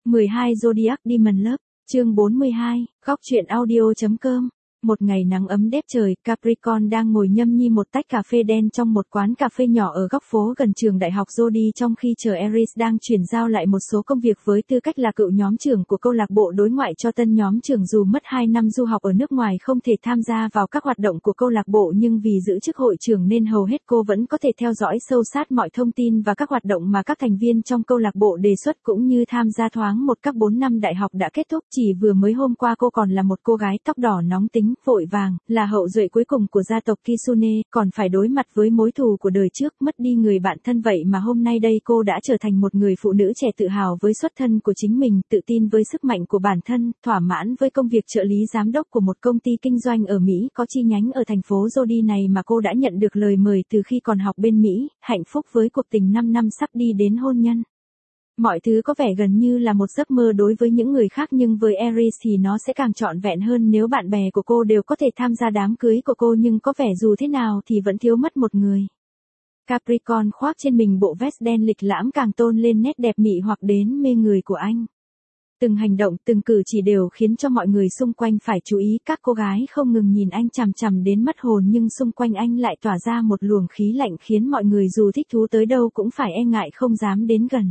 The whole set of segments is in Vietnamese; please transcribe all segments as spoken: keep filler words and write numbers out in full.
mười hai Zodiac Diamond Love, chương bốn mươi hai, góc truyện audio.com. Một ngày nắng ấm đẹp trời, Capricorn đang ngồi nhâm nhi một tách cà phê đen trong một quán cà phê nhỏ ở góc phố gần trường đại học Jody trong khi chờ Aries đang chuyển giao lại một số công việc với tư cách là cựu nhóm trưởng của câu lạc bộ đối ngoại cho tân nhóm trưởng. Dù mất hai năm du học ở nước ngoài không thể tham gia vào các hoạt động của câu lạc bộ nhưng vì giữ chức hội trưởng nên hầu hết cô vẫn có thể theo dõi sâu sát mọi thông tin và các hoạt động mà các thành viên trong câu lạc bộ đề xuất cũng như tham gia thoáng một các bốn năm đại học đã kết thúc. Chỉ vừa mới hôm qua cô còn là một cô gái tóc đỏ nóng tính, vội vàng, là hậu duệ cuối cùng của gia tộc Kitsune, còn phải đối mặt với mối thù của đời trước, mất đi người bạn thân. Vậy mà hôm nay đây cô đã trở thành một người phụ nữ trẻ tự hào với xuất thân của chính mình, tự tin với sức mạnh của bản thân, thỏa mãn với công việc trợ lý giám đốc của một công ty kinh doanh ở Mỹ có chi nhánh ở thành phố Jody này mà cô đã nhận được lời mời từ khi còn học bên Mỹ, hạnh phúc với cuộc tình năm năm sắp đi đến hôn nhân. Mọi thứ có vẻ gần như là một giấc mơ đối với những người khác nhưng với Aries thì nó sẽ càng trọn vẹn hơn nếu bạn bè của cô đều có thể tham gia đám cưới của cô, nhưng có vẻ dù thế nào thì vẫn thiếu mất một người. Capricorn khoác trên mình bộ vest đen lịch lãm càng tôn lên nét đẹp mị hoặc đến mê người của anh. Từng hành động, từng cử chỉ đều khiến cho mọi người xung quanh phải chú ý. Các cô gái không ngừng nhìn anh chằm chằm đến mất hồn nhưng xung quanh anh lại tỏa ra một luồng khí lạnh khiến mọi người dù thích thú tới đâu cũng phải e ngại không dám đến gần.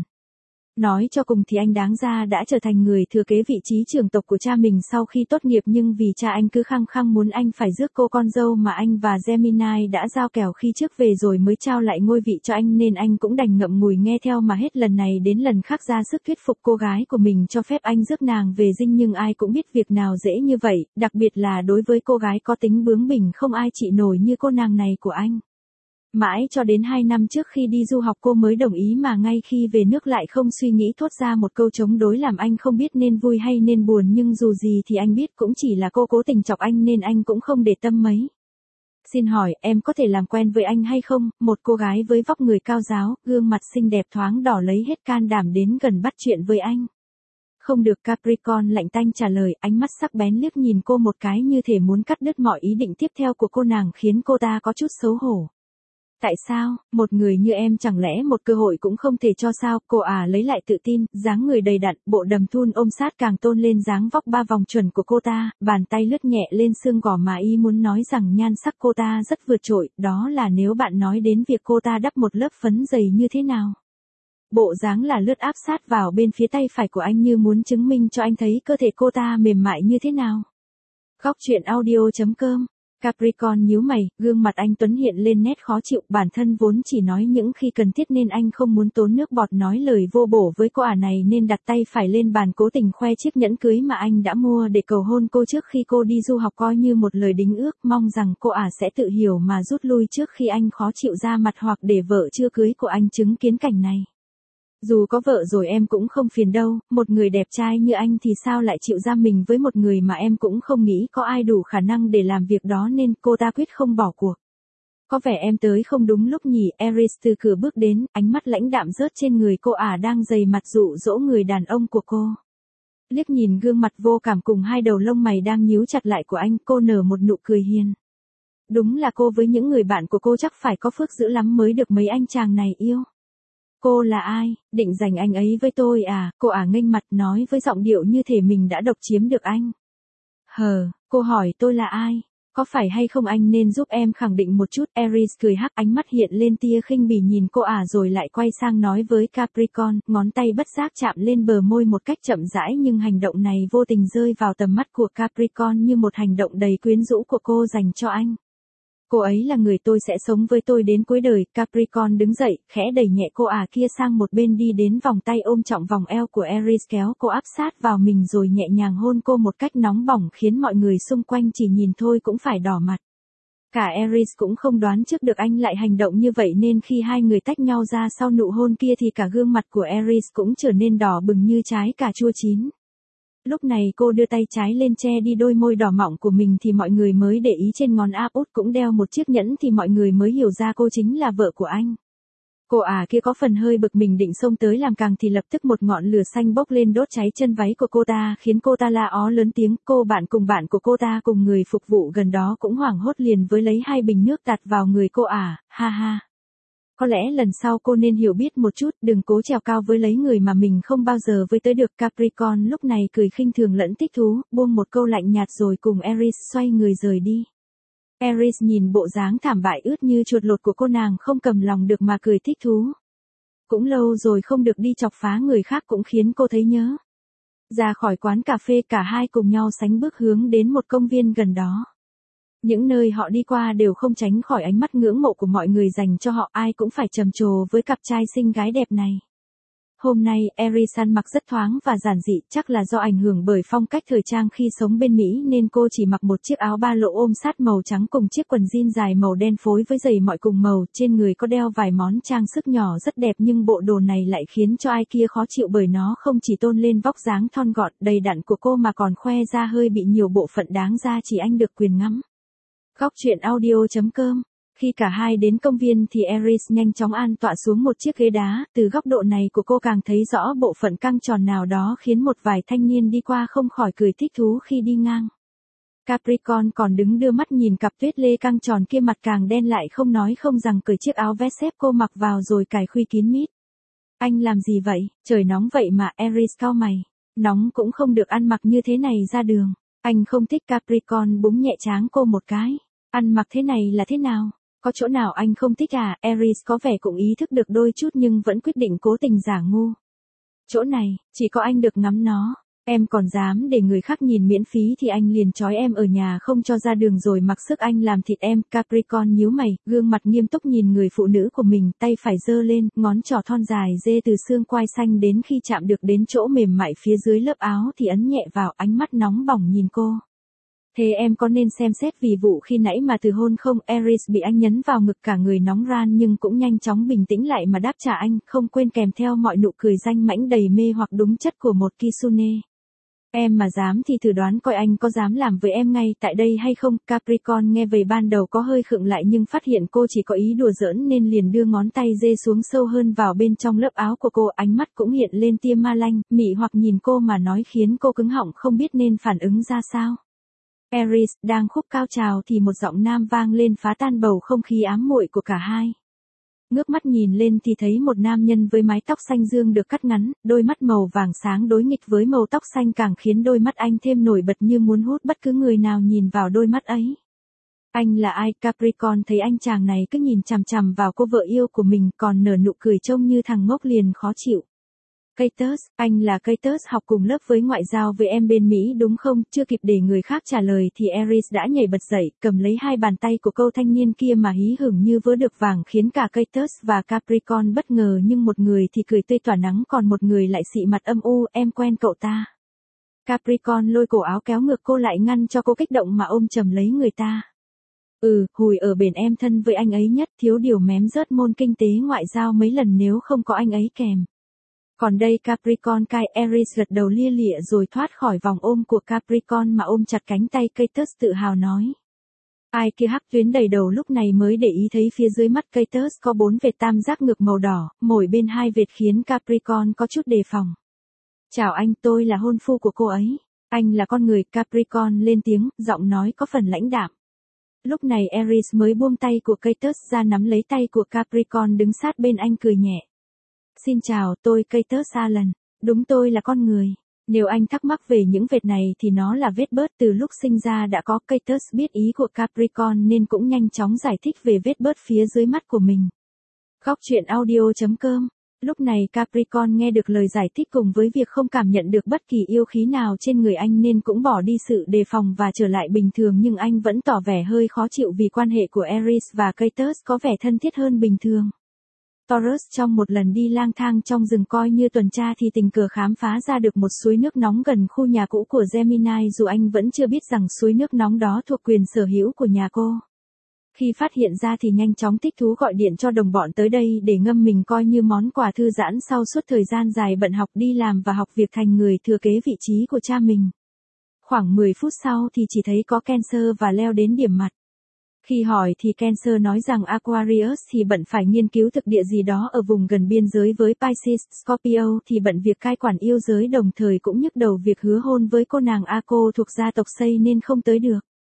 Nói cho cùng thì anh đáng ra đã trở thành người thừa kế vị trí trưởng tộc của cha mình sau khi tốt nghiệp, nhưng vì cha anh cứ khăng khăng muốn anh phải rước cô con dâu mà anh và Gemini đã giao kèo khi trước về rồi mới trao lại ngôi vị cho anh nên anh cũng đành ngậm ngùi nghe theo mà hết lần này đến lần khác ra sức thuyết phục cô gái của mình cho phép anh rước nàng về dinh. Nhưng ai cũng biết việc nào dễ như vậy, đặc biệt là đối với cô gái có tính bướng bỉnh không ai trị nổi như cô nàng này của anh. Mãi cho đến hai năm trước khi đi du học cô mới đồng ý, mà ngay khi về nước lại không suy nghĩ thốt ra một câu chống đối làm anh không biết nên vui hay nên buồn, nhưng dù gì thì anh biết cũng chỉ là cô cố tình chọc anh nên anh cũng không để tâm mấy. Xin hỏi, em có thể làm quen với anh hay không? Một cô gái với vóc người cao ráo, gương mặt xinh đẹp thoáng đỏ lấy hết can đảm đến gần bắt chuyện với anh. Không được, Capricorn lạnh tanh trả lời, ánh mắt sắc bén liếc nhìn cô một cái như thể muốn cắt đứt mọi ý định tiếp theo của cô nàng khiến cô ta có chút xấu hổ. Tại sao, một người như em chẳng lẽ một cơ hội cũng không thể cho sao? Cô à lấy lại tự tin, dáng người đầy đặn, bộ đầm thun ôm sát càng tôn lên dáng vóc ba vòng chuẩn của cô ta, bàn tay lướt nhẹ lên xương gò má y muốn nói rằng nhan sắc cô ta rất vượt trội, đó là nếu bạn nói đến việc cô ta đắp một lớp phấn dày như thế nào. Bộ dáng là lướt áp sát vào bên phía tay phải của anh như muốn chứng minh cho anh thấy cơ thể cô ta mềm mại như thế nào. Góc truyện audio.com. Capricorn nhíu mày, gương mặt anh tuấn hiện lên nét khó chịu, bản thân vốn chỉ nói những khi cần thiết nên anh không muốn tốn nước bọt nói lời vô bổ với cô ả này nên đặt tay phải lên bàn cố tình khoe chiếc nhẫn cưới mà anh đã mua để cầu hôn cô trước khi cô đi du học, coi như một lời đính ước, mong rằng cô ả sẽ tự hiểu mà rút lui trước khi anh khó chịu ra mặt hoặc để vợ chưa cưới của anh chứng kiến cảnh này. Dù có vợ rồi em cũng không phiền đâu, một người đẹp trai như anh thì sao lại chịu ra mình với một người mà em cũng không nghĩ có ai đủ khả năng để làm việc đó nên cô ta quyết không bỏ cuộc. Có vẻ em tới không đúng lúc nhỉ. Aries từ cửa bước đến, ánh mắt lãnh đạm rớt trên người cô ả đang dày mặt dụ dỗ người đàn ông của cô. Liếc nhìn gương mặt vô cảm cùng hai đầu lông mày đang nhíu chặt lại của anh, cô nở một nụ cười hiền. Đúng là cô với những người bạn của cô chắc phải có phước dữ lắm mới được mấy anh chàng này yêu. Cô là ai, định giành anh ấy với tôi à? Cô ả nghênh mặt nói với giọng điệu như thể mình đã độc chiếm được anh. Hờ, cô hỏi tôi là ai? Có phải hay không anh nên giúp em khẳng định một chút. Aries cười hắc, ánh mắt hiện lên tia khinh bỉ nhìn cô ả rồi lại quay sang nói với Capricorn, ngón tay bất giác chạm lên bờ môi một cách chậm rãi nhưng hành động này vô tình rơi vào tầm mắt của Capricorn như một hành động đầy quyến rũ của cô dành cho anh. Cô ấy là người tôi sẽ sống với tôi đến cuối đời. Capricorn đứng dậy, khẽ đẩy nhẹ cô ả kia sang một bên, đi đến vòng tay ôm trọng vòng eo của Aries, kéo cô áp sát vào mình rồi nhẹ nhàng hôn cô một cách nóng bỏng khiến mọi người xung quanh chỉ nhìn thôi cũng phải đỏ mặt. Cả Aries cũng không đoán trước được anh lại hành động như vậy nên khi hai người tách nhau ra sau nụ hôn kia thì cả gương mặt của Aries cũng trở nên đỏ bừng như trái cà chua chín. Lúc này cô đưa tay trái lên che đi đôi môi đỏ mọng của mình thì mọi người mới để ý trên ngón áp út cũng đeo một chiếc nhẫn thì mọi người mới hiểu ra cô chính là vợ của anh. Cô ả kia có phần hơi bực mình định xông tới làm càng thì lập tức một ngọn lửa xanh bốc lên đốt cháy chân váy của cô ta khiến cô ta la ó lớn tiếng. Cô bạn cùng bạn của cô ta cùng người phục vụ gần đó cũng hoảng hốt liền với lấy hai bình nước tạt vào người cô ả, ha ha. Có lẽ lần sau cô nên hiểu biết một chút, đừng cố trèo cao với lấy người mà mình không bao giờ với tới được. Capricorn lúc này cười khinh thường lẫn thích thú, buông một câu lạnh nhạt rồi cùng Aries xoay người rời đi. Aries nhìn bộ dáng thảm bại ướt như chuột lột của cô nàng không cầm lòng được mà cười thích thú. Cũng lâu rồi không được đi chọc phá người khác cũng khiến cô thấy nhớ. Ra khỏi quán cà phê cả hai cùng nhau sánh bước hướng đến một công viên gần đó. Những nơi họ đi qua đều không tránh khỏi ánh mắt ngưỡng mộ của mọi người dành cho họ, ai cũng phải trầm trồ với cặp trai xinh gái đẹp này. Hôm nay, Aries ăn mặc rất thoáng và giản dị, chắc là do ảnh hưởng bởi phong cách thời trang khi sống bên Mỹ nên cô chỉ mặc một chiếc áo ba lỗ ôm sát màu trắng cùng chiếc quần jean dài màu đen phối với giày mọi cùng màu, trên người có đeo vài món trang sức nhỏ rất đẹp nhưng bộ đồ này lại khiến cho ai kia khó chịu bởi nó không chỉ tôn lên vóc dáng thon gọn, đầy đặn của cô mà còn khoe ra hơi bị nhiều bộ phận đáng ra chỉ anh được quyền ngắm. Góc truyện audio chấm com. Khi cả hai đến công viên thì Aries nhanh chóng an tọa xuống một chiếc ghế đá, từ góc độ này của cô càng thấy rõ bộ phận căng tròn nào đó khiến một vài thanh niên đi qua không khỏi cười thích thú khi đi ngang. Capricorn còn đứng đưa mắt nhìn cặp tuyết lê căng tròn kia, mặt càng đen lại không nói không rằng cởi chiếc áo vest xếp cô mặc vào rồi cài khuy kín mít. Anh làm gì vậy, trời nóng vậy mà. Aries cau mày. Nóng cũng không được ăn mặc như thế này ra đường. Anh không thích. Capricorn búng nhẹ tráng cô một cái. Ăn mặc thế này là thế nào? Có chỗ nào anh không thích à? Aries có vẻ cũng ý thức được đôi chút nhưng vẫn quyết định cố tình giả ngu. Chỗ này, chỉ có anh được ngắm nó. Em còn dám để người khác nhìn miễn phí thì anh liền trói em ở nhà không cho ra đường rồi mặc sức anh làm thịt em. Capricorn nhíu mày, gương mặt nghiêm túc nhìn người phụ nữ của mình, tay phải giơ lên, ngón trỏ thon dài dê từ xương quai xanh đến khi chạm được đến chỗ mềm mại phía dưới lớp áo thì ấn nhẹ vào, ánh mắt nóng bỏng nhìn cô. Thế em có nên xem xét vì vụ khi nãy mà từ hôn không? Aries bị anh nhấn vào ngực, cả người nóng ran nhưng cũng nhanh chóng bình tĩnh lại mà đáp trả anh, không quên kèm theo mọi nụ cười danh mãnh đầy mê hoặc đúng chất của một kitsune. Em mà dám thì thử đoán coi anh có dám làm với em ngay tại đây hay không? Capricorn nghe vậy ban đầu có hơi khựng lại nhưng phát hiện cô chỉ có ý đùa giỡn nên liền đưa ngón tay dê xuống sâu hơn vào bên trong lớp áo của cô, ánh mắt cũng hiện lên tia ma lanh, mị hoặc nhìn cô mà nói khiến cô cứng họng không biết nên phản ứng ra sao. Aries đang khúc cao trào thì một giọng nam vang lên phá tan bầu không khí ám muội của cả hai. Ngước mắt nhìn lên thì thấy một nam nhân với mái tóc xanh dương được cắt ngắn, đôi mắt màu vàng sáng đối nghịch với màu tóc xanh càng khiến đôi mắt anh thêm nổi bật như muốn hút bất cứ người nào nhìn vào đôi mắt ấy. Anh là ai? Capricorn thấy anh chàng này cứ nhìn chằm chằm vào cô vợ yêu của mình còn nở nụ cười trông như thằng ngốc liền khó chịu. Caitus, anh là Caitus học cùng lớp với ngoại giao với em bên Mỹ đúng không? Chưa kịp để người khác trả lời thì Aries đã nhảy bật dậy, cầm lấy hai bàn tay của câu thanh niên kia mà hí hửng như vớ được vàng khiến cả Caitus và Capricorn bất ngờ, nhưng một người thì cười tươi tỏa nắng còn một người lại xị mặt âm u. Em quen cậu ta. Capricorn lôi cổ áo kéo ngược cô lại ngăn cho cô kích động mà ôm chầm lấy người ta. Ừ, hồi ở bển em thân với anh ấy nhất, thiếu điều mém rớt môn kinh tế ngoại giao mấy lần nếu không có anh ấy kèm. Còn đây Capricorn cai. Aries gật đầu lia lịa rồi thoát khỏi vòng ôm của Capricorn mà ôm chặt cánh tay Caitus tự hào nói. Ai kia hắc tuyến đầy đầu lúc này mới để ý thấy phía dưới mắt Caitus có bốn vệt tam giác ngược màu đỏ, mỗi bên hai vệt khiến Capricorn có chút đề phòng. Chào anh, tôi là hôn phu của cô ấy. Anh là con người. Capricorn lên tiếng, giọng nói có phần lãnh đạm. Lúc này Aries mới buông tay của Caitus ra nắm lấy tay của Capricorn đứng sát bên anh cười nhẹ. Xin chào, tôi Caitus Alan. Đúng, tôi là con người. Nếu anh thắc mắc về những vệt này thì nó là vết bớt từ lúc sinh ra đã có. Caitus biết ý của Capricorn nên cũng nhanh chóng giải thích về vết bớt phía dưới mắt của mình. Góc truyện audio chấm com. Lúc này Capricorn nghe được lời giải thích cùng với việc không cảm nhận được bất kỳ yêu khí nào trên người anh nên cũng bỏ đi sự đề phòng và trở lại bình thường, nhưng anh vẫn tỏ vẻ hơi khó chịu vì quan hệ của Aries và Caitus có vẻ thân thiết hơn bình thường. Taurus trong một lần đi lang thang trong rừng coi như tuần tra thì tình cờ khám phá ra được một suối nước nóng gần khu nhà cũ của Gemini, dù anh vẫn chưa biết rằng suối nước nóng đó thuộc quyền sở hữu của nhà cô. Khi phát hiện ra thì nhanh chóng thích thú gọi điện cho đồng bọn tới đây để ngâm mình coi như món quà thư giãn sau suốt thời gian dài bận học đi làm và học việc thành người thừa kế vị trí của cha mình. Khoảng mười phút sau thì chỉ thấy có Cancer và Leo đến điểm mặt. Khi hỏi thì Cancer nói rằng Aquarius thì bận phải nghiên cứu thực địa gì đó ở vùng gần biên giới với Pisces, Scorpio thì bận việc cai quản yêu giới, đồng thời cũng nhức đầu việc hứa hôn với cô nàng Ako thuộc gia tộc Say nên không tới được.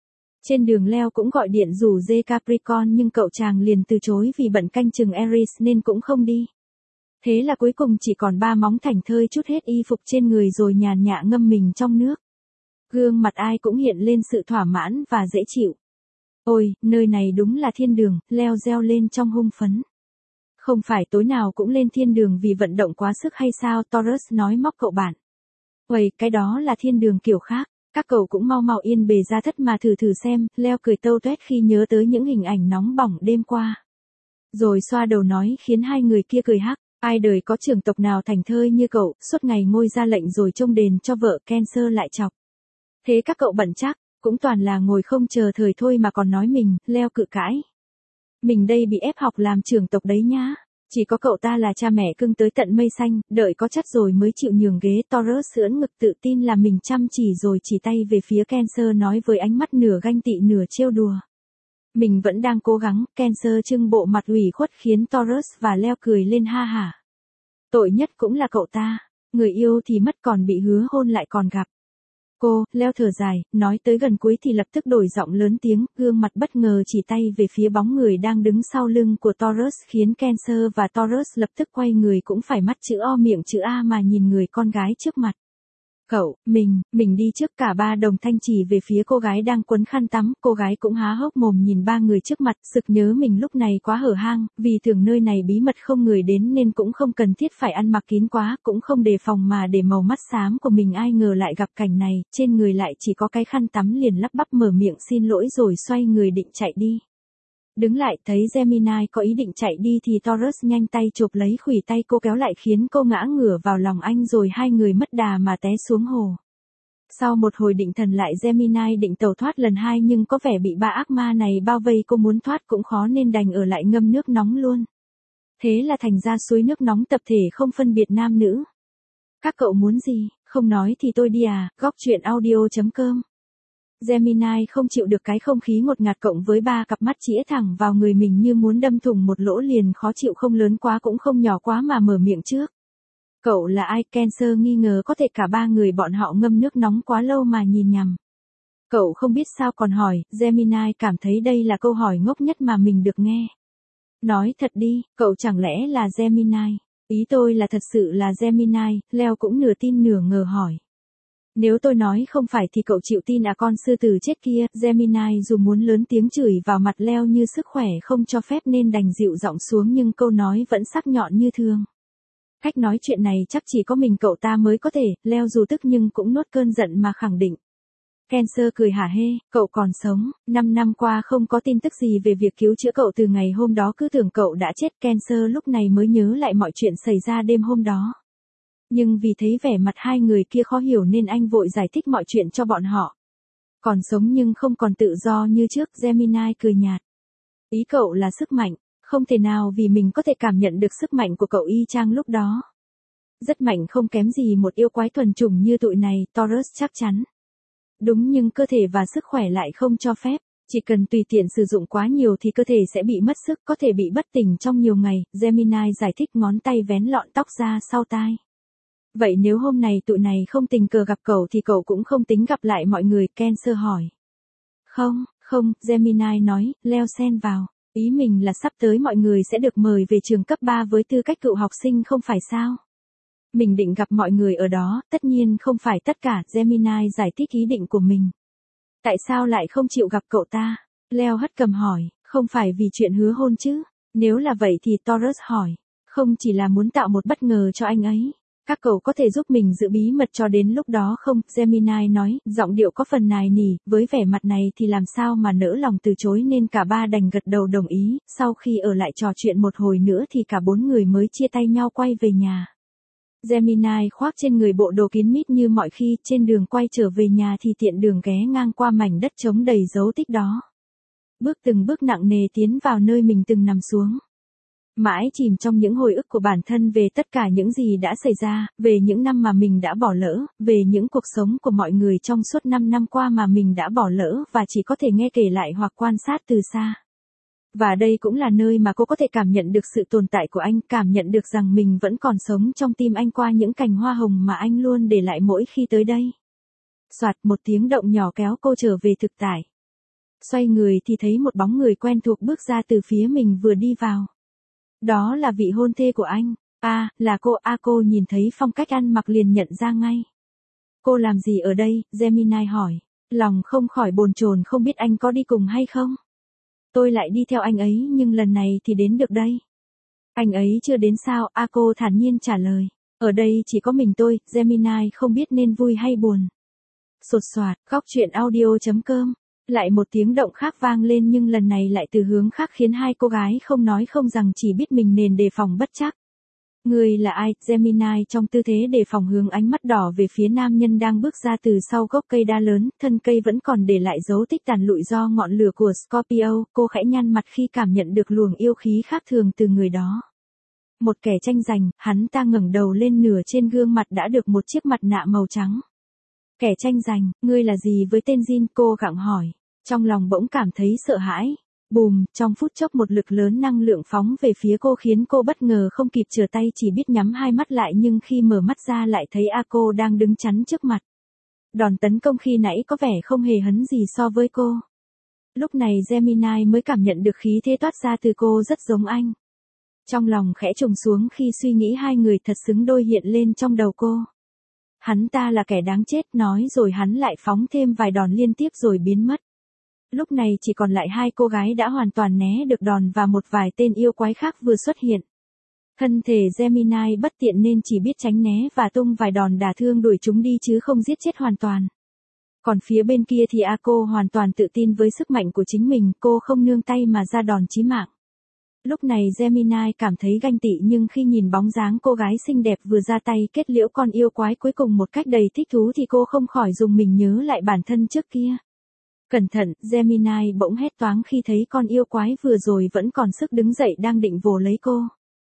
Trên đường Leo cũng gọi điện rủ dê Capricorn nhưng cậu chàng liền từ chối vì bận canh chừng Aries nên cũng không đi. Thế là cuối cùng chỉ còn ba móng thảnh thơi chút hết y phục trên người rồi nhàn nhã ngâm mình trong nước. Gương mặt ai cũng hiện lên sự thỏa mãn và dễ chịu. Ôi, nơi này đúng là thiên đường, Leo reo lên trong hưng phấn. Không phải tối nào cũng lên thiên đường vì vận động quá sức hay sao, Taurus nói móc cậu bạn. Uầy, cái đó là thiên đường kiểu khác, các cậu cũng mau mau yên bề ra thất mà thử thử xem, Leo cười tâu tuét khi nhớ tới những hình ảnh nóng bỏng đêm qua. Rồi xoa đầu nói khiến hai người kia cười hắc, ai đời có trưởng tộc nào thành thơi như cậu, suốt ngày ngôi ra lệnh rồi trông đền cho vợ, Cancer lại chọc. Thế các cậu bận chắc, cũng toàn là ngồi không chờ thời thôi mà còn nói mình, Leo cự cãi. Mình đây bị ép học làm trưởng tộc đấy nhá. Chỉ có cậu ta là cha mẹ cưng tới tận mây xanh, đợi có chắc rồi mới chịu nhường ghế. Taurus ưỡn ngực tự tin là mình chăm chỉ rồi chỉ tay về phía Cancer nói với ánh mắt nửa ganh tị nửa trêu đùa. Mình vẫn đang cố gắng, Cancer trưng bộ mặt ủy khuất khiến Taurus và Leo cười lên ha hả. Tội nhất cũng là cậu ta, người yêu thì mất còn bị hứa hôn lại còn gặp. Cô, Leo thở dài, nói tới gần cuối thì lập tức đổi giọng lớn tiếng, gương mặt bất ngờ chỉ tay về phía bóng người đang đứng sau lưng của Taurus khiến Cancer và Taurus lập tức quay người cũng phải mắt chữ O miệng chữ A mà nhìn người con gái trước mặt. Cậu, mình, mình đi trước, cả ba đồng thanh chỉ về phía cô gái đang quấn khăn tắm, cô gái cũng há hốc mồm nhìn ba người trước mặt, sực nhớ mình lúc này quá hở hang, vì tưởng nơi này bí mật không người đến nên cũng không cần thiết phải ăn mặc kín quá, cũng không đề phòng mà để màu mắt xám của mình ai ngờ lại gặp cảnh này, trên người lại chỉ có cái khăn tắm liền lắp bắp mở miệng xin lỗi rồi xoay người định chạy đi. Đứng lại thấy Gemini có ý định chạy đi thì Taurus nhanh tay chộp lấy khuỷu tay cô kéo lại khiến cô ngã ngửa vào lòng anh rồi hai người mất đà mà té xuống hồ. Sau một hồi định thần lại Gemini định tẩu thoát lần hai nhưng có vẻ bị ba ác ma này bao vây, cô muốn thoát cũng khó nên đành ở lại ngâm nước nóng luôn. Thế là thành ra suối nước nóng tập thể không phân biệt nam nữ. Các cậu muốn gì, không nói thì tôi đi à, góc truyện audio chấm com. Gemini không chịu được cái không khí ngột ngạt cộng với ba cặp mắt chĩa thẳng vào người mình như muốn đâm thủng một lỗ liền khó chịu không lớn quá cũng không nhỏ quá mà mở miệng trước. Cậu là ai? Cancer nghi ngờ có thể cả ba người bọn họ ngâm nước nóng quá lâu mà nhìn nhầm. Cậu không biết sao còn hỏi, Gemini cảm thấy đây là câu hỏi ngốc nhất mà mình được nghe. Nói thật đi, cậu chẳng lẽ là Gemini? Ý tôi là thật sự là Gemini, Leo cũng nửa tin nửa ngờ hỏi. Nếu tôi nói không phải thì cậu chịu tin à con sư tử chết kia, Gemini dù muốn lớn tiếng chửi vào mặt Leo như sức khỏe không cho phép nên đành dịu giọng xuống nhưng câu nói vẫn sắc nhọn như thường. Cách nói chuyện này chắc chỉ có mình cậu ta mới có thể, Leo dù tức nhưng cũng nuốt cơn giận mà khẳng định. Cancer cười hả hê, cậu còn sống, năm năm qua không có tin tức gì về việc cứu chữa cậu từ ngày hôm đó cứ tưởng cậu đã chết. Cancer lúc này mới nhớ lại mọi chuyện xảy ra đêm hôm đó. Nhưng vì thấy vẻ mặt hai người kia khó hiểu nên anh vội giải thích mọi chuyện cho bọn họ. Còn sống nhưng không còn tự do như trước, Gemini cười nhạt. Ý cậu là sức mạnh, không thể nào vì mình có thể cảm nhận được sức mạnh của cậu y chang lúc đó. Rất mạnh không kém gì một yêu quái thuần chủng như tụi này, Taurus chắc chắn. Đúng nhưng cơ thể và sức khỏe lại không cho phép, chỉ cần tùy tiện sử dụng quá nhiều thì cơ thể sẽ bị mất sức, có thể bị bất tỉnh trong nhiều ngày, Gemini giải thích ngón tay vén lọn tóc ra sau tai. Vậy nếu hôm này tụi này không tình cờ gặp cậu thì cậu cũng không tính gặp lại mọi người, Cancer hỏi. Không, không, Gemini nói, Leo xen vào. Ý mình là sắp tới mọi người sẽ được mời về trường cấp ba với tư cách cựu học sinh không phải sao? Mình định gặp mọi người ở đó, tất nhiên không phải tất cả, Gemini giải thích ý định của mình. Tại sao lại không chịu gặp cậu ta? Leo hất cầm hỏi, không phải vì chuyện hứa hôn chứ? Nếu là vậy thì Taurus hỏi, không chỉ là muốn tạo một bất ngờ cho anh ấy. Các cậu có thể giúp mình giữ bí mật cho đến lúc đó không? Gemini nói, giọng điệu có phần nài nỉ, với vẻ mặt này thì làm sao mà nỡ lòng từ chối nên cả ba đành gật đầu đồng ý, sau khi ở lại trò chuyện một hồi nữa thì cả bốn người mới chia tay nhau quay về nhà. Gemini khoác trên người bộ đồ kín mít như mọi khi, trên đường quay trở về nhà thì tiện đường ghé ngang qua mảnh đất trống đầy dấu tích đó. Bước từng bước nặng nề tiến vào nơi mình từng nằm xuống. Mãi chìm trong những hồi ức của bản thân về tất cả những gì đã xảy ra, về những năm mà mình đã bỏ lỡ, về những cuộc sống của mọi người trong suốt năm năm qua mà mình đã bỏ lỡ và chỉ có thể nghe kể lại hoặc quan sát từ xa. Và đây cũng là nơi mà cô có thể cảm nhận được sự tồn tại của anh, cảm nhận được rằng mình vẫn còn sống trong tim anh qua những cành hoa hồng mà anh luôn để lại mỗi khi tới đây. Soạt, một tiếng động nhỏ kéo cô trở về thực tại. Xoay người thì thấy một bóng người quen thuộc bước ra từ phía mình vừa đi vào. Đó là vị hôn thê của anh. À, là cô. A cô nhìn thấy phong cách ăn mặc liền nhận ra ngay. Cô làm gì ở đây? Gemini hỏi. Lòng không khỏi bồn chồn không biết anh có đi cùng hay không. Tôi lại đi theo anh ấy nhưng lần này thì đến được đây. Anh ấy chưa đến sao? A cô thản nhiên trả lời. Ở đây chỉ có mình tôi. Gemini không biết nên vui hay buồn. Sột soạt, góc truyện audio chấm com. Lại một tiếng động khác vang lên nhưng lần này lại từ hướng khác khiến hai cô gái không nói không rằng chỉ biết mình nên đề phòng bất trắc. Người là ai? Gemini trong tư thế đề phòng hướng ánh mắt đỏ về phía nam nhân đang bước ra từ sau gốc cây đa lớn, thân cây vẫn còn để lại dấu tích tàn lụi do ngọn lửa của Scorpio, cô khẽ nhăn mặt khi cảm nhận được luồng yêu khí khác thường từ người đó. Một kẻ tranh giành, hắn ta ngẩng đầu lên, nửa trên gương mặt đã được một chiếc mặt nạ màu trắng. Kẻ tranh giành, ngươi là gì với tên Jin? Cô gặng hỏi. Trong lòng bỗng cảm thấy sợ hãi. Bùm, trong phút chốc một lực lớn năng lượng phóng về phía cô khiến cô bất ngờ không kịp trở tay, chỉ biết nhắm hai mắt lại, nhưng khi mở mắt ra lại thấy A cô đang đứng chắn trước mặt. Đòn tấn công khi nãy có vẻ không hề hấn gì so với cô. Lúc này Gemini mới cảm nhận được khí thế toát ra từ cô rất giống anh. Trong lòng khẽ trùng xuống khi suy nghĩ hai người thật xứng đôi hiện lên trong đầu cô. Hắn ta là kẻ đáng chết, nói rồi hắn lại phóng thêm vài đòn liên tiếp rồi biến mất. Lúc này chỉ còn lại hai cô gái đã hoàn toàn né được đòn và một vài tên yêu quái khác vừa xuất hiện. Thân thể Gemini bất tiện nên chỉ biết tránh né và tung vài đòn đả thương đuổi chúng đi chứ không giết chết hoàn toàn. Còn phía bên kia thì A cô hoàn toàn tự tin với sức mạnh của chính mình, cô không nương tay mà ra đòn chí mạng. Lúc này Gemini cảm thấy ganh tị, nhưng khi nhìn bóng dáng cô gái xinh đẹp vừa ra tay kết liễu con yêu quái cuối cùng một cách đầy thích thú thì cô không khỏi dùng mình nhớ lại bản thân trước kia. Cẩn thận, Gemini bỗng hét toáng khi thấy con yêu quái vừa rồi vẫn còn sức đứng dậy đang định vồ lấy cô.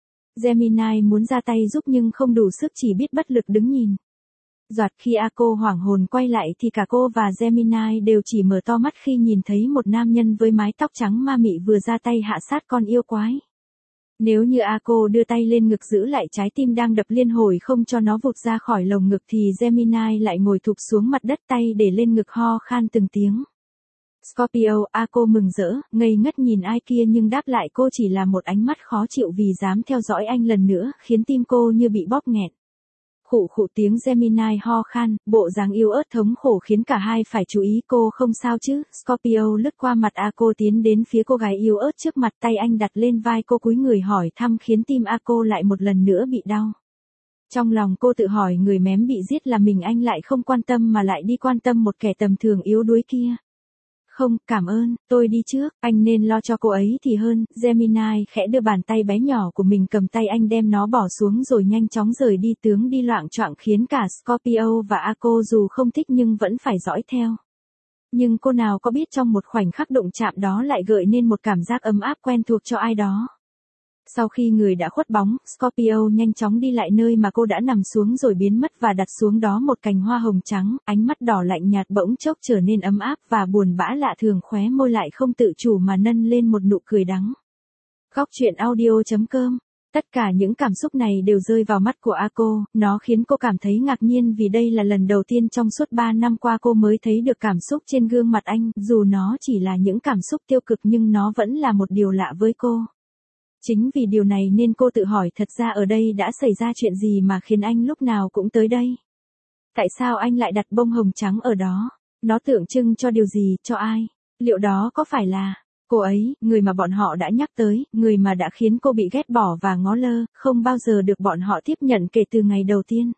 Gemini muốn ra tay giúp nhưng không đủ sức, chỉ biết bất lực đứng nhìn. Doạt khi A cô hoảng hồn quay lại thì cả cô và Gemini đều chỉ mở to mắt khi nhìn thấy một nam nhân với mái tóc trắng ma mị vừa ra tay hạ sát con yêu quái. Nếu như A cô đưa tay lên ngực giữ lại trái tim đang đập liên hồi không cho nó vụt ra khỏi lồng ngực thì Gemini lại ngồi thụp xuống mặt đất, tay để lên ngực ho khan từng tiếng. Scorpio, A cô mừng rỡ, ngây ngất nhìn ai kia nhưng đáp lại cô chỉ là một ánh mắt khó chịu vì dám theo dõi anh lần nữa, khiến tim cô như bị bóp nghẹn. Khụ khụ tiếng Gemini ho khan, bộ dáng yếu ớt thống khổ khiến cả hai phải chú ý. Cô không sao chứ? Scorpio lướt qua mặt A cô tiến đến phía cô gái yếu ớt trước mặt, tay anh đặt lên vai cô cúi người hỏi thăm khiến tim A cô lại một lần nữa bị đau. Trong lòng cô tự hỏi người mém bị giết là mình, anh lại không quan tâm mà lại đi quan tâm một kẻ tầm thường yếu đuối kia. Không, cảm ơn, tôi đi trước, anh nên lo cho cô ấy thì hơn. Gemini khẽ đưa bàn tay bé nhỏ của mình cầm tay anh, đem nó bỏ xuống rồi nhanh chóng rời đi, tướng đi loạng choạng khiến cả Scorpio và A cô dù không thích nhưng vẫn phải dõi theo. Nhưng cô nào có biết trong một khoảnh khắc đụng chạm đó lại gợi nên một cảm giác ấm áp quen thuộc cho ai đó. Sau khi người đã khuất bóng, Scorpio nhanh chóng đi lại nơi mà cô đã nằm xuống rồi biến mất và đặt xuống đó một cành hoa hồng trắng, ánh mắt đỏ lạnh nhạt bỗng chốc trở nên ấm áp và buồn bã lạ thường, khóe môi lại không tự chủ mà nâng lên một nụ cười đắng. Góc truyện audio chấm com. Tất cả những cảm xúc này đều rơi vào mắt của A cô, nó khiến cô cảm thấy ngạc nhiên vì đây là lần đầu tiên trong suốt ba năm qua cô mới thấy được cảm xúc trên gương mặt anh, dù nó chỉ là những cảm xúc tiêu cực nhưng nó vẫn là một điều lạ với cô. Chính vì điều này nên cô tự hỏi thật ra ở đây đã xảy ra chuyện gì mà khiến anh lúc nào cũng tới đây. Tại sao anh lại đặt bông hồng trắng ở đó? Nó tượng trưng cho điều gì, cho ai? Liệu đó có phải là cô ấy, người mà bọn họ đã nhắc tới, người mà đã khiến cô bị ghét bỏ và ngó lơ, không bao giờ được bọn họ tiếp nhận kể từ ngày đầu tiên?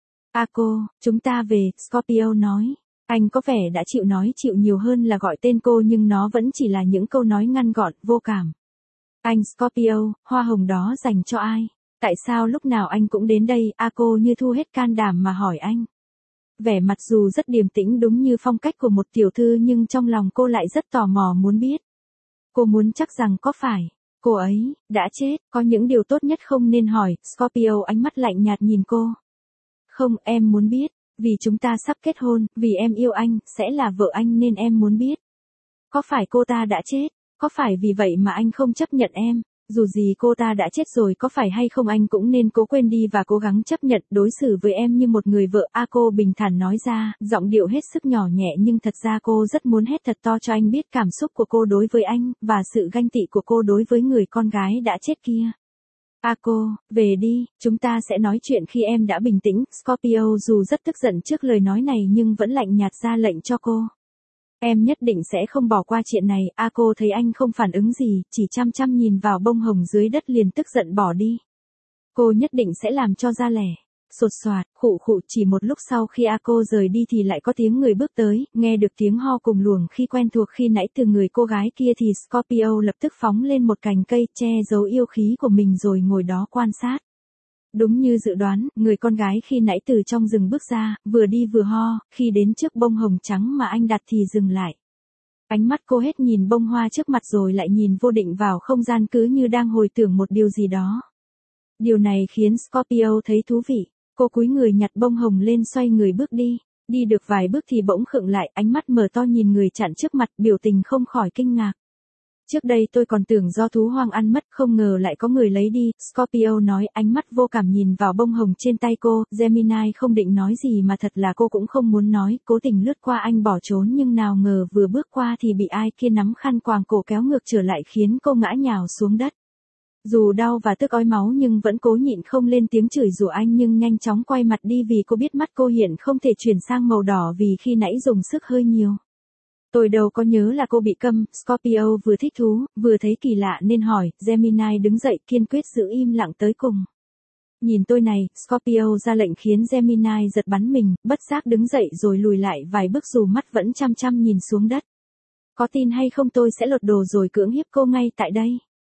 A cô, chúng ta về, Scorpio nói. Anh có vẻ đã chịu nói chịu nhiều hơn là gọi tên cô, nhưng nó vẫn chỉ là những câu nói ngắn gọn, vô cảm. Anh Scorpio, hoa hồng đó dành cho ai? Tại sao lúc nào anh cũng đến đây? A cô như thu hết can đảm mà hỏi anh. Vẻ mặt dù rất điềm tĩnh đúng như phong cách của một tiểu thư nhưng trong lòng cô lại rất tò mò muốn biết. Cô muốn chắc rằng có phải cô ấy đã chết, có những điều tốt nhất không nên hỏi. Scorpio ánh mắt lạnh nhạt nhìn cô. Không, em muốn biết, vì chúng ta sắp kết hôn, vì em yêu anh, sẽ là vợ anh nên em muốn biết. Có phải cô ta đã chết? Có phải vì vậy mà anh không chấp nhận em? Dù gì cô ta đã chết rồi có phải hay không anh cũng nên cố quên đi và cố gắng chấp nhận đối xử với em như một người vợ. A cô bình thản nói ra, giọng điệu hết sức nhỏ nhẹ nhưng thật ra cô rất muốn hét thật to cho anh biết cảm xúc của cô đối với anh, và sự ganh tị của cô đối với người con gái đã chết kia. A cô, về đi, chúng ta sẽ nói chuyện khi em đã bình tĩnh. Scorpio dù rất tức giận trước lời nói này nhưng vẫn lạnh nhạt ra lệnh cho cô. Em nhất định sẽ không bỏ qua chuyện này. A cô thấy anh không phản ứng gì, chỉ chăm chăm nhìn vào bông hồng dưới đất liền tức giận bỏ đi. Cô nhất định sẽ làm cho ra lẻ. Sột soạt, khụ khụ. Chỉ một lúc sau khi A cô rời đi thì lại có tiếng người bước tới, nghe được tiếng ho cùng luồng khi quen thuộc khi nãy từ người cô gái kia thì Scorpio lập tức phóng lên một cành cây che giấu yêu khí của mình rồi ngồi đó quan sát. Đúng như dự đoán, người con gái khi nãy từ trong rừng bước ra, vừa đi vừa ho, khi đến trước bông hồng trắng mà anh đặt thì dừng lại. Ánh mắt cô hết nhìn bông hoa trước mặt rồi lại nhìn vô định vào không gian cứ như đang hồi tưởng một điều gì đó. Điều này khiến Scorpio thấy thú vị. Cô cúi người nhặt bông hồng lên xoay người bước đi. Đi được vài bước thì bỗng khựng lại, ánh mắt mở to nhìn người chặn trước mặt, biểu tình không khỏi kinh ngạc. Trước đây tôi còn tưởng do thú hoang ăn mất, không ngờ lại có người lấy đi. Scorpio nói, ánh mắt vô cảm nhìn vào bông hồng trên tay cô. Gemini không định nói gì mà thật là cô cũng không muốn nói, cố tình lướt qua anh bỏ trốn nhưng nào ngờ vừa bước qua thì bị ai kia nắm khăn quàng cổ kéo ngược trở lại khiến cô ngã nhào xuống đất. Dù đau và tức ói máu nhưng vẫn cố nhịn không lên tiếng chửi rủa anh nhưng nhanh chóng quay mặt đi vì cô biết mắt cô hiện không thể chuyển sang màu đỏ vì khi nãy dùng sức hơi nhiều. Tôi đâu có nhớ là cô bị câm. Scorpio vừa thích thú, vừa thấy kỳ lạ nên hỏi. Gemini đứng dậy kiên quyết giữ im lặng tới cùng. Nhìn tôi này, Scorpio ra lệnh khiến Gemini giật bắn mình, bất giác đứng dậy rồi lùi lại vài bước dù mắt vẫn chăm chăm nhìn xuống đất. Có tin hay không tôi sẽ lột đồ rồi cưỡng hiếp cô ngay tại đây.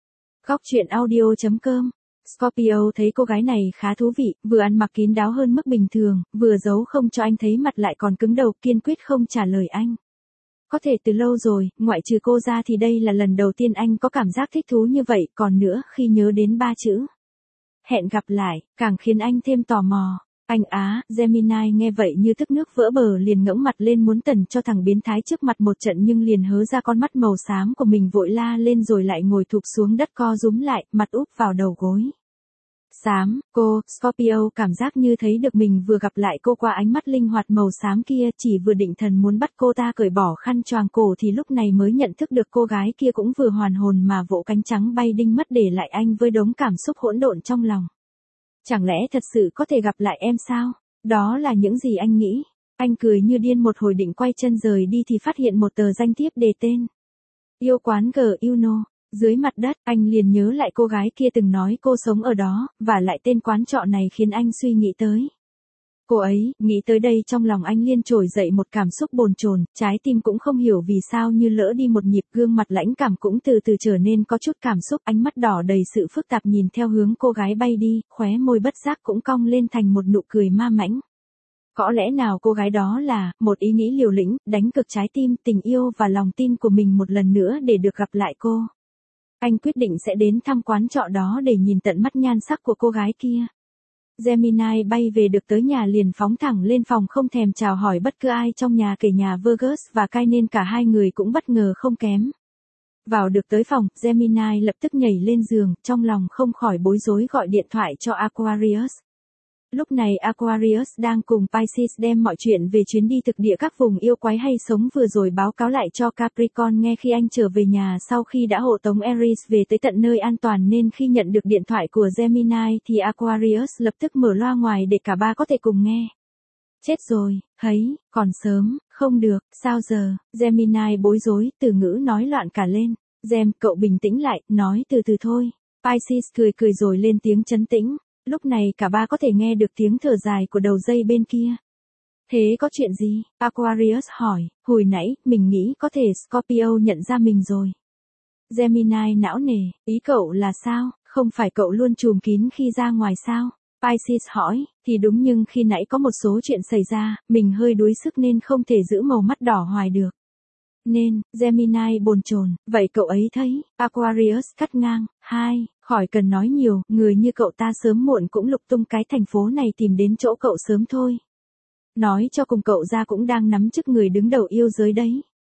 Góc truyện audio chấm com. Scorpio thấy cô gái này khá thú vị, vừa ăn mặc kín đáo hơn mức bình thường, vừa giấu không cho anh thấy mặt lại còn cứng đầu kiên quyết không trả lời anh. Có thể từ lâu rồi, ngoại trừ cô ra thì đây là lần đầu tiên anh có cảm giác thích thú như vậy, còn nữa khi nhớ đến ba chữ hẹn gặp lại, càng khiến anh thêm tò mò. Anh á, Gemini nghe vậy như tức nước vỡ bờ liền ngẩng mặt lên muốn tần cho thằng biến thái trước mặt một trận nhưng liền hớ ra con mắt màu xám của mình vội la lên rồi lại ngồi thụp xuống đất co rúm lại, mặt úp vào đầu gối. Xám, cô, Scorpio cảm giác như thấy được mình vừa gặp lại cô qua ánh mắt linh hoạt màu xám kia, chỉ vừa định thần muốn bắt cô ta cởi bỏ khăn choàng cổ thì lúc này mới nhận thức được cô gái kia cũng vừa hoàn hồn mà vỗ cánh trắng bay đinh mất để lại anh với đống cảm xúc hỗn độn trong lòng. Chẳng lẽ thật sự có thể gặp lại em sao? Đó là những gì anh nghĩ. Anh cười như điên một hồi định quay chân rời đi thì phát hiện một tờ danh thiếp đề tên. Yêu quán G Uno. Dưới mặt đất, anh liền nhớ lại cô gái kia từng nói cô sống ở đó, và lại tên quán trọ này khiến anh suy nghĩ tới cô ấy. Nghĩ tới đây trong lòng anh liên trồi dậy một cảm xúc bồn chồn, trái tim cũng không hiểu vì sao như lỡ đi một nhịp, gương mặt lãnh cảm cũng từ từ trở nên có chút cảm xúc, ánh mắt đỏ đầy sự phức tạp nhìn theo hướng cô gái bay đi, khóe môi bất giác cũng cong lên thành một nụ cười ma mãnh. Có lẽ nào cô gái đó là một ý nghĩ liều lĩnh, đánh cược trái tim, tình yêu và lòng tin của mình một lần nữa để được gặp lại cô. Anh quyết định sẽ đến thăm quán trọ đó để nhìn tận mắt nhan sắc của cô gái kia. Gemini bay về được tới nhà liền phóng thẳng lên phòng không thèm chào hỏi bất cứ ai trong nhà kể nhà Virgus và Kai nên cả hai người cũng bất ngờ không kém. Vào được tới phòng, Gemini lập tức nhảy lên giường, trong lòng không khỏi bối rối gọi điện thoại cho Aquarius. Lúc này Aquarius đang cùng Pisces đem mọi chuyện về chuyến đi thực địa các vùng yêu quái hay sống vừa rồi báo cáo lại cho Capricorn nghe khi anh trở về nhà sau khi đã hộ tống Aries về tới tận nơi an toàn nên khi nhận được điện thoại của Gemini thì Aquarius lập tức mở loa ngoài để cả ba có thể cùng nghe. Chết rồi, hấy, còn sớm, không được, sao giờ, Gemini bối rối, từ ngữ nói loạn cả lên. Gem, cậu bình tĩnh lại, nói từ từ thôi. Pisces cười cười rồi lên tiếng trấn tĩnh. Lúc này cả ba có thể nghe được tiếng thở dài của đầu dây bên kia. Thế có chuyện gì? Aquarius hỏi, hồi nãy, mình nghĩ có thể Scorpio nhận ra mình rồi. Gemini não nề, ý cậu là sao, không phải cậu luôn trùm kín khi ra ngoài sao? Pisces hỏi, thì đúng nhưng khi nãy có một số chuyện xảy ra, mình hơi đuối sức nên không thể giữ màu mắt đỏ hoài được. Nên, Gemini bồn chồn, vậy cậu ấy thấy, Aquarius cắt ngang, hai, khỏi cần nói nhiều, người như cậu ta sớm muộn cũng lục tung cái thành phố này tìm đến chỗ cậu sớm thôi. Nói cho cùng cậu ra cũng đang nắm chức người đứng đầu yêu giới đấy.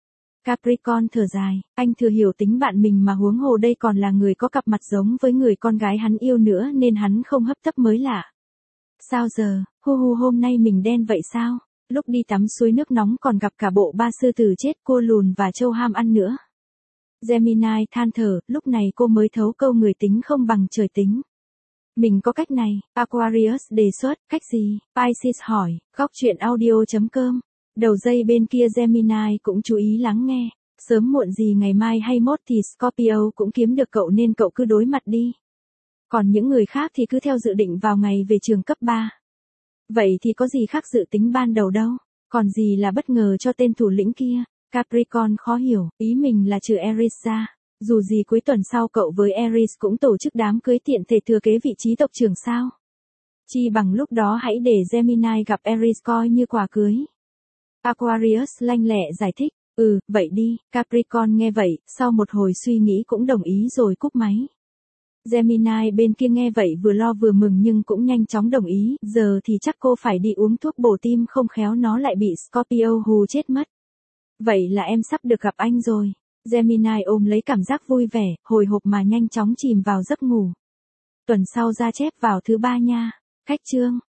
Capricorn thở dài, anh thừa hiểu tính bạn mình mà huống hồ đây còn là người có cặp mặt giống với người con gái hắn yêu nữa nên hắn không hấp tấp mới lạ. Sao giờ, hu hu hôm nay mình đen vậy sao? Lúc đi tắm suối nước nóng còn gặp cả bộ ba sư tử chết cô lùn và châu ham ăn nữa. Gemini than thở, lúc này cô mới thấu câu người tính không bằng trời tính. Mình có cách này, Aquarius đề xuất, cách gì? Pisces hỏi, góc chuyện audio chấm com. Đầu dây bên kia Gemini cũng chú ý lắng nghe. Sớm muộn gì ngày mai hay mốt thì Scorpio cũng kiếm được cậu nên cậu cứ đối mặt đi. Còn những người khác thì cứ theo dự định vào ngày về trường cấp ba. Vậy thì có gì khác dự tính ban đầu đâu, còn gì là bất ngờ cho tên thủ lĩnh kia. Capricorn khó hiểu, ý mình là trừ Aries ra. Dù gì cuối tuần sau cậu với Aries cũng tổ chức đám cưới tiện thể thừa kế vị trí tộc trưởng sao. Chi bằng lúc đó hãy để Gemini gặp Aries coi như quà cưới. Aquarius lanh lẹ giải thích, ừ, vậy đi. Capricorn nghe vậy, sau một hồi suy nghĩ cũng đồng ý rồi cúp máy. Gemini bên kia nghe vậy vừa lo vừa mừng nhưng cũng nhanh chóng đồng ý, giờ thì chắc cô phải đi uống thuốc bổ tim không khéo nó lại bị Scorpio hù chết mất. Vậy là em sắp được gặp anh rồi. Gemini ôm lấy cảm giác vui vẻ, hồi hộp mà nhanh chóng chìm vào giấc ngủ. Tuần sau ra chép vào thứ ba nha. Khách chương.